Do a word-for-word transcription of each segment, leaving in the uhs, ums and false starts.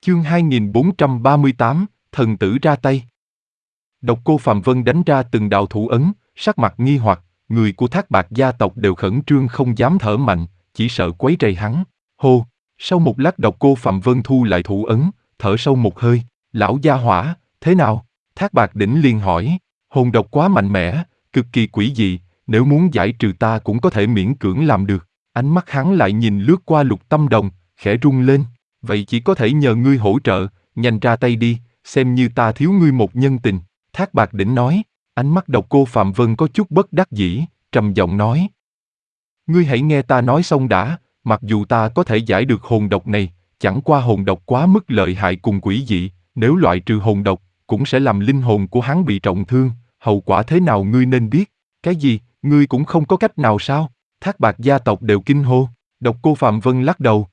Chương hai nghìn bốn trăm ba mươi tám, thần tử ra tay. Độc Cô Phạm Vân đánh ra từng đạo thủ ấn, sắc mặt nghi hoặc, người của Thác Bạt gia tộc đều khẩn trương không dám thở mạnh, chỉ sợ quấy rầy hắn. Hô, sau một lát Độc Cô Phạm Vân thu lại thủ ấn, thở sâu một hơi, lão gia hỏa, thế nào? Thác Bạt Đỉnh liền hỏi, hồn độc quá mạnh mẽ, cực kỳ quỷ dị, nếu muốn giải trừ ta cũng có thể miễn cưỡng làm được. Ánh mắt hắn lại nhìn lướt qua Lục Tâm Đồng, khẽ rung lên, vậy chỉ có thể nhờ ngươi hỗ trợ, nhanh ra tay đi, xem như ta thiếu ngươi một nhân tình. Thác Bạt Đỉnh nói, ánh mắt Độc Cô Phạm Vân có chút bất đắc dĩ, trầm giọng nói. Ngươi hãy nghe ta nói xong đã, mặc dù ta có thể giải được hồn độc này, chẳng qua hồn độc quá mức lợi hại cùng quỷ dị, nếu loại trừ hồn độc, cũng sẽ làm linh hồn của hắn bị trọng thương, hậu quả thế nào ngươi nên biết. Cái gì, ngươi cũng không có cách nào sao? Thác Bạt gia tộc đều kinh hô. Độc Cô Phạm Vân lắc đầu.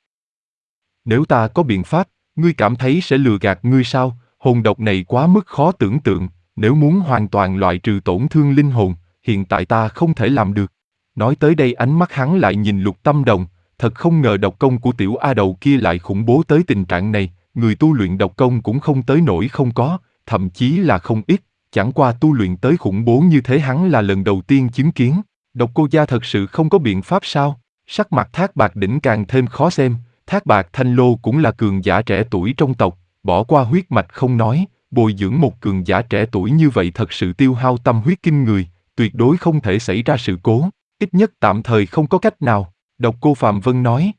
Nếu ta có biện pháp, ngươi cảm thấy sẽ lừa gạt ngươi sao? Hồn độc này quá mức khó tưởng tượng, nếu muốn hoàn toàn loại trừ tổn thương linh hồn, hiện tại ta không thể làm được. Nói tới đây ánh mắt hắn lại nhìn Lục Tâm Đồng, thật không ngờ độc công của tiểu A đầu kia lại khủng bố tới tình trạng này, người tu luyện độc công cũng không tới nỗi không có, thậm chí là không ít, chẳng qua tu luyện tới khủng bố như thế hắn là lần đầu tiên chứng kiến. Độc Cô gia thật sự không có biện pháp sao? Sắc mặt Thác Bạt Đỉnh càng thêm khó xem. Thác Bạt Thanh Lô cũng là cường giả trẻ tuổi trong tộc, bỏ qua huyết mạch không nói, bồi dưỡng một cường giả trẻ tuổi như vậy thật sự tiêu hao tâm huyết kinh người, tuyệt đối không thể xảy ra sự cố, ít nhất tạm thời không có cách nào. Độc Cô Phạm Vân nói.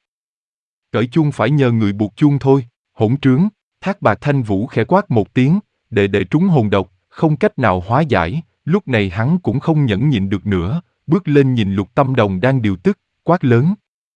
Cởi chuông phải nhờ người buộc chuông thôi, hỗn trướng. Thác Bạt Thanh Vũ khẽ quát một tiếng, đệ đệ trúng hồn độc, không cách nào hóa giải. Lúc này hắn cũng không nhẫn nhịn được nữa, bước lên nhìn Lục Tâm Đồng đang điều tức, quát lớn.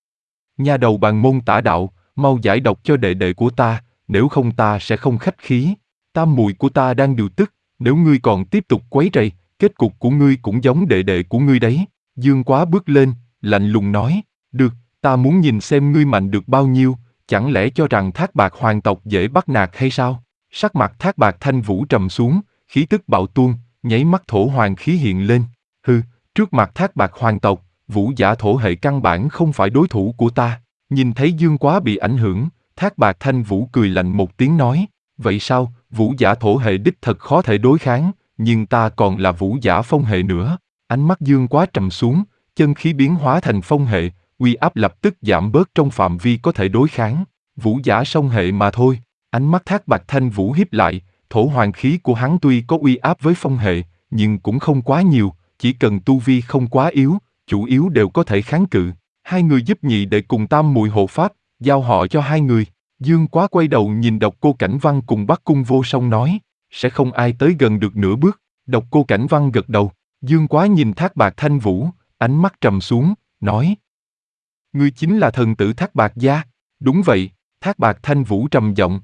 Nha đầu Bàn Môn Tả Đạo, mau giải độc cho đệ đệ của ta, nếu không ta sẽ không khách khí. Tam muội của ta đang điều tức, nếu ngươi còn tiếp tục quấy rầy, kết cục của ngươi cũng giống đệ đệ của ngươi đấy. Dương Quá bước lên, lạnh lùng nói, được, ta muốn nhìn xem ngươi mạnh được bao nhiêu, chẳng lẽ cho rằng Thác Bạt hoàng tộc dễ bắt nạt hay sao? Sắc mặt Thác Bạt Thanh Vũ trầm xuống, khí tức bạo tuôn, nháy mắt thổ hoàng khí hiện lên. Hừ, trước mặt Thác Bạt hoàng tộc, Vũ giả thổ hệ căn bản không phải đối thủ của ta. Nhìn thấy Dương Quá bị ảnh hưởng, Thác Bạt Thanh Vũ cười lạnh một tiếng nói, vậy sao, Vũ giả thổ hệ đích thật khó thể đối kháng, nhưng ta còn là Vũ giả phong hệ nữa. Ánh mắt Dương Quá trầm xuống, chân khí biến hóa thành phong hệ, uy áp lập tức giảm bớt trong phạm vi có thể đối kháng. Vũ giả song hệ mà thôi. Ánh mắt Thác Bạt Thanh Vũ híp lại, thổ hoàng khí của hắn tuy có uy áp với phong hệ, nhưng cũng không quá nhiều, chỉ cần tu vi không quá yếu, chủ yếu đều có thể kháng cự. Hai người giúp nhị đệ cùng tam muội hộ pháp, giao họ cho hai người. Dương Quá quay đầu nhìn Độc Cô Cảnh Văn cùng Bắc Cung Vô Song nói, sẽ không ai tới gần được nửa bước. Độc Cô Cảnh Văn gật đầu. Dương Quá nhìn Thác Bạt Thanh Vũ, ánh mắt trầm xuống, nói, ngươi chính là thần tử Thác Bạt gia. Đúng vậy. Thác Bạt Thanh Vũ trầm giọng.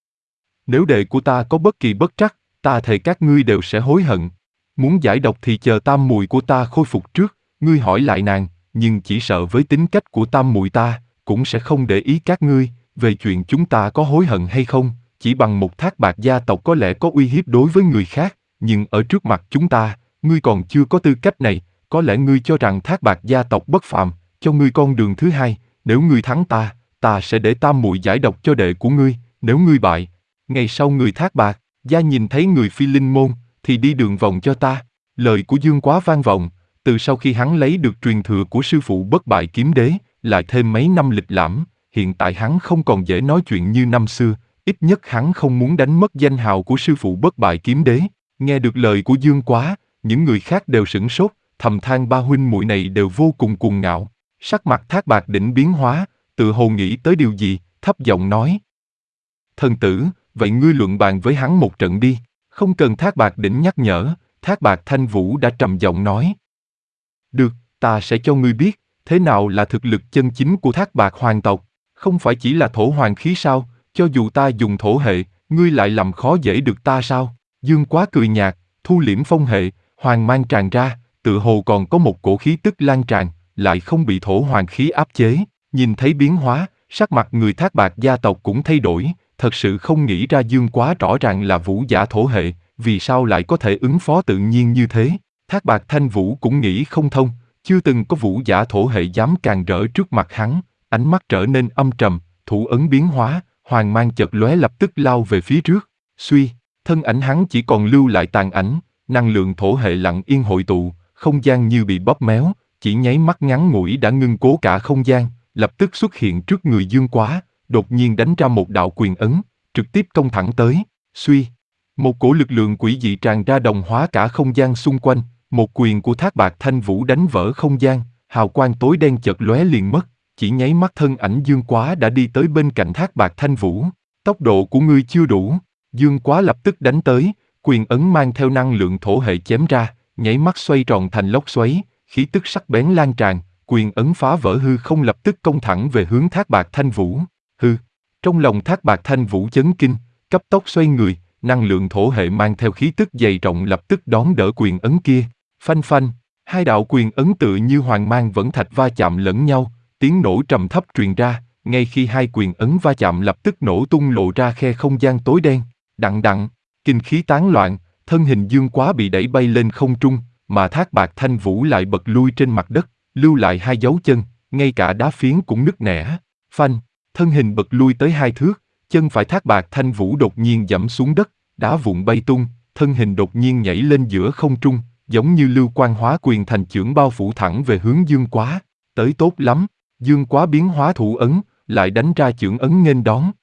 Nếu đệ của ta có bất kỳ bất trắc, ta thề các ngươi đều sẽ hối hận. Muốn giải độc thì chờ tam muội của ta khôi phục trước. Ngươi hỏi lại nàng, nhưng chỉ sợ với tính cách của tam muội ta, cũng sẽ không để ý các ngươi, về chuyện chúng ta có hối hận hay không, chỉ bằng một Thác Bạt gia tộc có lẽ có uy hiếp đối với người khác, nhưng ở trước mặt chúng ta, ngươi còn chưa có tư cách này, có lẽ ngươi cho rằng Thác Bạt gia tộc bất phàm, cho ngươi con đường thứ hai, nếu ngươi thắng ta, ta sẽ để tam muội giải độc cho đệ của ngươi, nếu ngươi bại, ngày sau người Thác Bạt gia nhìn thấy người Phi Linh môn, thì đi đường vòng cho ta. Lời của Dương Quá vang vọng. Từ sau khi hắn lấy được truyền thừa của sư phụ Bất Bại Kiếm Đế, lại thêm mấy năm lịch lãm, hiện tại hắn không còn dễ nói chuyện như năm xưa, ít nhất hắn không muốn đánh mất danh hào của sư phụ Bất Bại Kiếm Đế. Nghe được lời của Dương Quá, những người khác đều sửng sốt, thầm than ba huynh muội này đều vô cùng cuồng ngạo. Sắc mặt Thác Bạt Đỉnh biến hóa, tự hồ nghĩ tới điều gì, thấp giọng nói. Thần tử, vậy ngươi luận bàn với hắn một trận đi. Không cần Thác Bạt Đỉnh nhắc nhở, Thác Bạt Thanh Vũ đã trầm giọng nói. Được, ta sẽ cho ngươi biết, thế nào là thực lực chân chính của Thác Bạt hoàng tộc, không phải chỉ là thổ hoàng khí sao, cho dù ta dùng thổ hệ, ngươi lại làm khó dễ được ta sao? Dương Quá cười nhạt, thu liễm phong hệ, hoàng mang tràn ra, tự hồ còn có một cổ khí tức lan tràn, lại không bị thổ hoàng khí áp chế. Nhìn thấy biến hóa, sắc mặt người Thác Bạt gia tộc cũng thay đổi, thật sự không nghĩ ra Dương Quá rõ ràng là vũ giả thổ hệ, vì sao lại có thể ứng phó tự nhiên như thế. Thác Bạt Thanh Vũ cũng nghĩ không thông, chưa từng có vũ giả thổ hệ dám càn rỡ trước mặt hắn, ánh mắt trở nên âm trầm, thủ ấn biến hóa, Hoàng mang chợt lóe lập tức lao về phía trước, suy, thân ảnh hắn chỉ còn lưu lại tàn ảnh, năng lượng thổ hệ lặng yên hội tụ, không gian như bị bóp méo, chỉ nháy mắt ngắn ngủi đã ngưng cố cả không gian, lập tức xuất hiện trước người Dương Quá, đột nhiên đánh ra một đạo quyền ấn, trực tiếp công thẳng tới, suy. Một cổ lực lượng quỷ dị tràn ra đồng hóa cả không gian xung quanh, một quyền của Thác Bạt Thanh Vũ đánh vỡ không gian, hào quang tối đen chợt lóe liền mất, chỉ nháy mắt thân ảnh Dương Quá đã đi tới bên cạnh Thác Bạt Thanh Vũ. Tốc độ của ngươi chưa đủ, Dương Quá lập tức đánh tới, quyền ấn mang theo năng lượng thổ hệ chém ra, nháy mắt xoay tròn thành lốc xoáy, khí tức sắc bén lan tràn, quyền ấn phá vỡ hư không lập tức công thẳng về hướng Thác Bạt Thanh Vũ. Hư, trong lòng Thác Bạt Thanh Vũ chấn kinh, cấp tốc xoay người, năng lượng thổ hệ mang theo khí tức dày trọng lập tức đón đỡ quyền ấn kia. Phanh phanh, hai đạo quyền ấn tựa như hoàng mang vẫn thạch va chạm lẫn nhau, tiếng nổ trầm thấp truyền ra, ngay khi hai quyền ấn va chạm lập tức nổ tung lộ ra khe không gian tối đen, đặng đặng, kinh khí tán loạn, thân hình Dương Quá bị đẩy bay lên không trung, mà Thác Bạt Thanh Vũ lại bật lui trên mặt đất, lưu lại hai dấu chân, ngay cả đá phiến cũng nứt nẻ. Phanh, thân hình bật lui tới hai thước, chân phải Thác Bạt Thanh Vũ đột nhiên giẫm xuống đất, đá vụn bay tung, thân hình đột nhiên nhảy lên giữa không trung, giống như lưu quang hóa quyền thành chưởng bao phủ thẳng về hướng Dương Quá. Tới tốt lắm, Dương Quá biến hóa thủ ấn, lại đánh ra chưởng ấn nghênh đón,